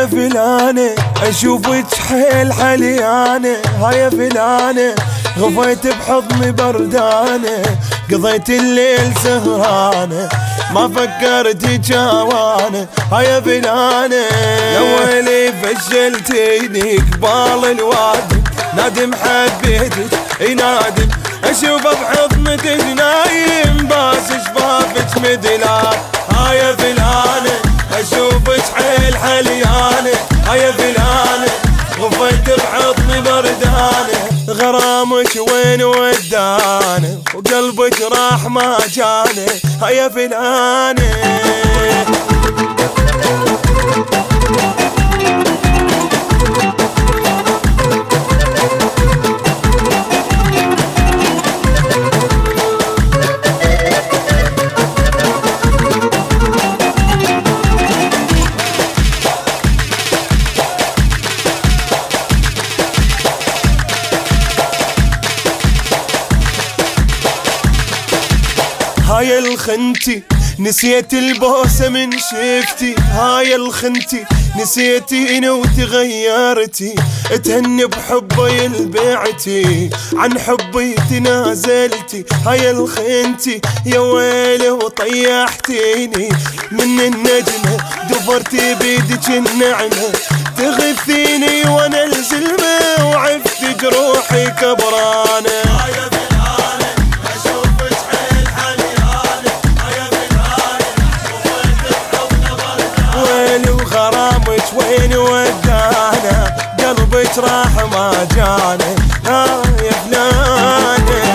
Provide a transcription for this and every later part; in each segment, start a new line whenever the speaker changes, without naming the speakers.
هيا فلانة اشوفك حيل حليانة، هيا فلانة غفيت بحضني بردانة، قضيت الليل سهرانة ما فكرتي جوانة، هيا فلانة يا ويلي فشلتيني قبال الوادم، نادم حبيتك اي نادم اشوف بحضنك نايم باس شفافك مدلال، هيا فلانة اشوفك حيل حليانة، هيا فلانة غفيت بحضني بردانة، غرامك وين وداني وقلبك راح ما جاني، هيا فلانة هاي الخنتي نسيت البوسة من شفتي، هاي الخنتي نسيتيني وتغيرتي، تهني بحبي البعتي عن حبي تنازلتي، هاي الخنتي يا ويلي وطيحتيني من النجمة دفرتي بيدك النعمة، تغثيني وانا الزلمة وعفت جروحي كبرانة، غرامك وين ودانا قلبك راح ما جانا، يا فلانة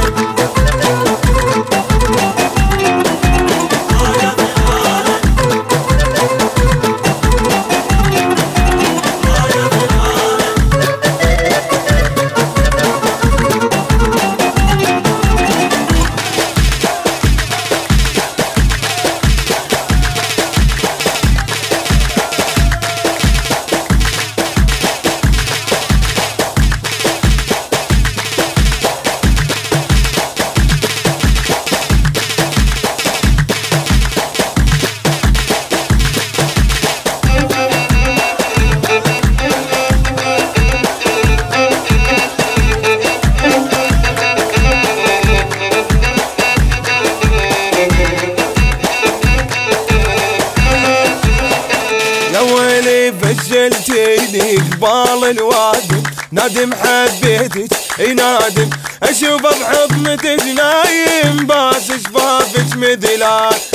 فشلتيني قبال الوادم، نادم حبيتك اي نادم اشوف بحضنك نايم باس شفافك مدلال،